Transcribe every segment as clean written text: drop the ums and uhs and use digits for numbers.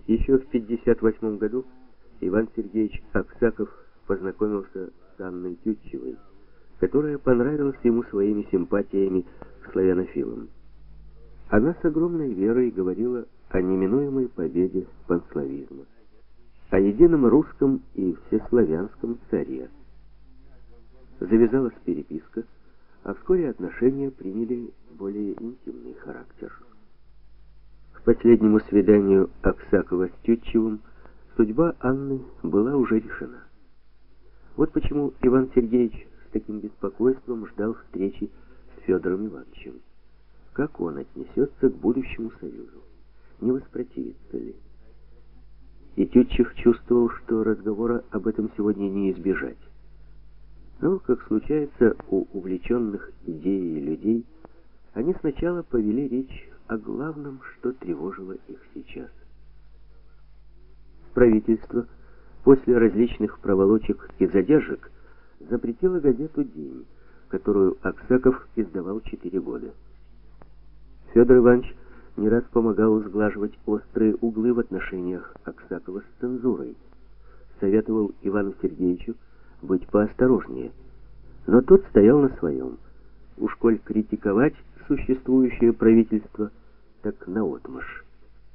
Еще в 1958 году Иван Сергеевич Аксаков познакомился с Анной Тютчевой, которая понравилась ему своими симпатиями к славянофилам. Она с огромной верой говорила о неминуемой победе панславизма, о едином русском и всеславянском царе. Завязалась переписка, а вскоре отношения приняли более интимный характер. К последнему свиданию Аксакова с Тютчевым судьба Анны была уже решена. Вот почему Иван Сергеевич с таким беспокойством ждал встречи с Федором Ивановичем. Как он отнесется к будущему союзу? Не воспротивится ли? И Тютчев чувствовал, что разговора об этом сегодня не избежать. Но, как случается у увлеченных идеей людей, они сначала повели речь о главном, что тревожило их сейчас. Правительство после различных проволочек и задержек запретило газету «День», которую Аксаков издавал 4 года. Федор Иванович не раз помогал сглаживать острые углы в отношениях Аксакова с цензурой, советовал Ивану Сергеевичу быть поосторожнее, но тот стоял на своем. Уж коль критиковать существующее правительство, так наотмашь.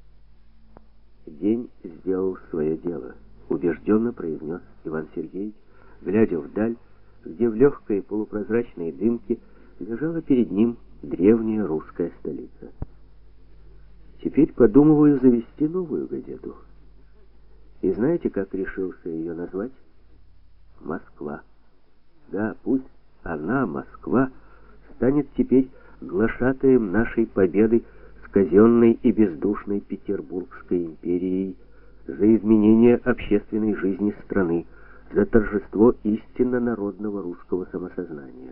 «День сделал свое дело», — убежденно произнес Иван Сергеевич, глядя вдаль, где в легкой полупрозрачной дымке лежала перед ним древняя русская столица. «Теперь подумываю завести новую газету. И знаете, как решился ее назвать? Москва. Да, пусть она, Москва, станет теперь глашатаем нашей победы с казенной и бездушной Петербургской империей, за изменение общественной жизни страны, за торжество истинно народного русского самосознания».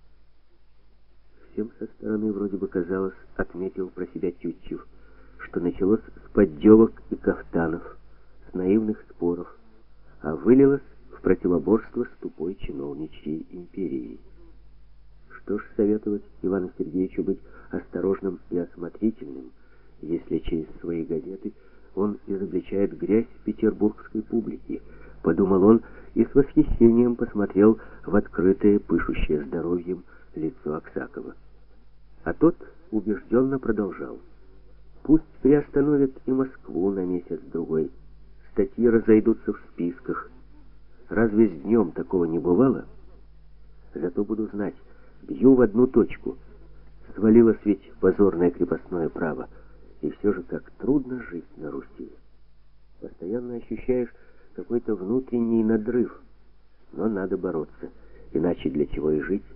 Всем со стороны вроде бы казалось, отметил про себя Тютчев, что началось с поддевок и кафтанов, с наивных споров, а вылилось в противоборство с тупой чиновничьей империей. Что ж, советовать Ивану Сергеевичу быть осторожным и осмотрительным, если через свои газеты он изобличает грязь петербургской публики, подумал он и с восхищением посмотрел в открытое, пышущее здоровьем лицо Аксакова. А тот убежденно продолжал: пусть приостановят и Москву на месяц-другой, статьи разойдутся в списках. Разве с днем такого не бывало? Зато буду знать, бью в одну точку. Свалилось ведь позорное крепостное право, и все же как трудно жить на Руси. Постоянно ощущаешь какой-то внутренний надрыв, но надо бороться, иначе для чего и жить?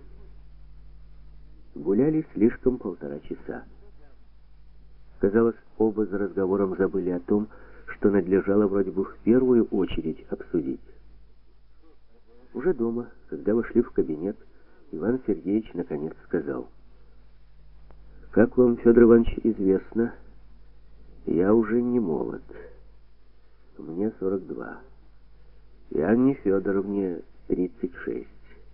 Гуляли слишком 1,5 часа. Казалось, оба за разговором забыли о том, что надлежало вроде бы в первую очередь обсудить. Уже дома, когда вошли в кабинет, Иван Сергеевич наконец сказал: «Как вам, Федор Иванович, известно, я уже не молод. Мне 42. И Анне Федоровне 36.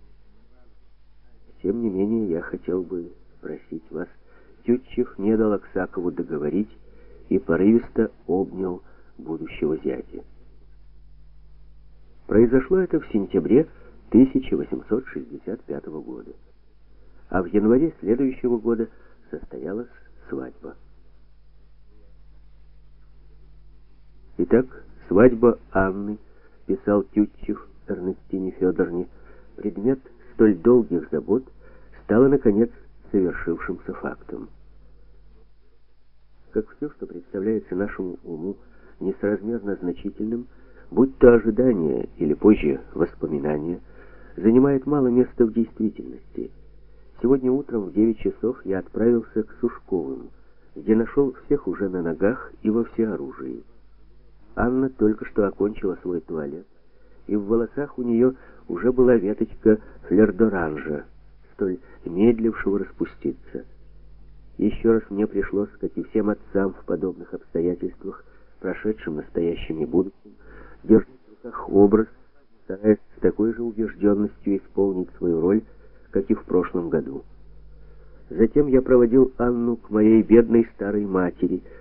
Тем не менее, я хотел бы просить вас». Тютчев не дал Аксакову договорить и порывисто обнял будущего зятя. Произошло это в сентябре 1865 года, а в январе следующего года состоялась свадьба. Итак, свадьба Анны, писал Тютчев Эрнестине Федоровне, предмет столь долгих забот, стала, наконец, совершившимся фактом. Как все, что представляется нашему уму несоразмерно значительным, будь то ожидание или позже воспоминания, занимает мало места в действительности. Сегодня утром в 9 часов я отправился к Сушковым, где нашел всех уже на ногах и во всеоружии. Анна только что окончила свой туалет, и в волосах у нее уже была веточка флер-д'оранжа, столь медлившего распуститься. Еще раз мне пришлось, как и всем отцам в подобных обстоятельствах, прошедшим, настоящим и будущим, держать в руках образ, стараясь с такой же убежденностью исполнить свою роль, как и в прошлом году. Затем я проводил Анну к моей бедной старой матери,